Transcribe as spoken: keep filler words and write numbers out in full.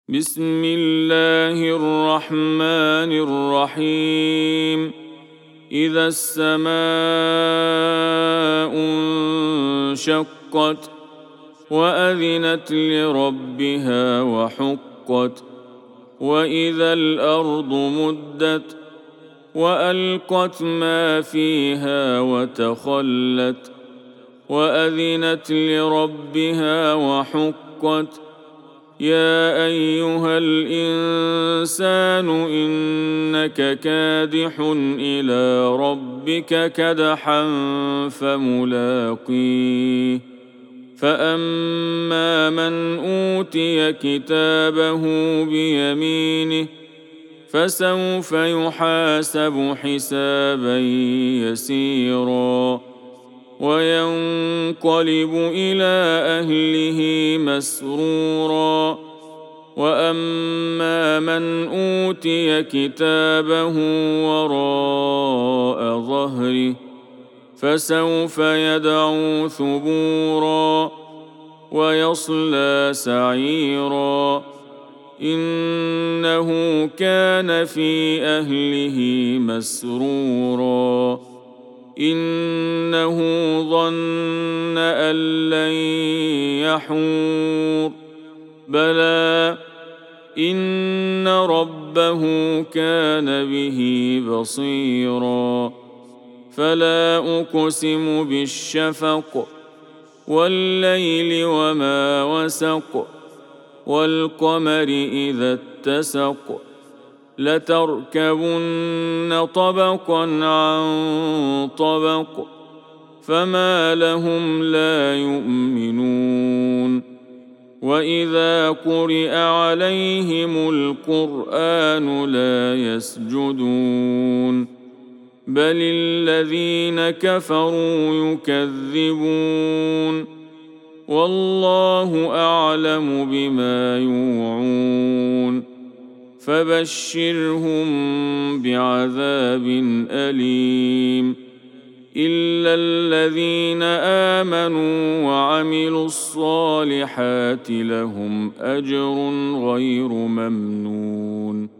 بسم الله الرحمن الرحيم إذا السماء انشقت وأذنت لربها وحقت وإذا الأرض مدت وألقت ما فيها وتخلت وأذنت لربها وحقت يا أيها الإنسان إنك كادح إلى ربك كدحا فملاقيه فأما من أوتي كتابه بيمينه فسوف يحاسب حسابا يسيرا وينقلب إلى أهله مسرورا وأما من أوتي كتابه وراء ظهره فسوف يدعو ثبورا ويصلى سعيرا إنه كان في أهله مسرورا إنه ظن أن لن يحور بلى إن ربه كان به بصيرا فلا أقسم بالشفق والليل وما وسق والقمر إذا اتسق لتركبن طبقا عن طبق فما لهم لا يؤمنون وإذا قرئ عليهم القرآن لا يسجدون بل الذين كفروا يكذبون والله أعلم بما يوعون فبشرهم بعذاب أليم إلا الذين آمنوا وعملوا الصالحات لهم أجر غير ممنون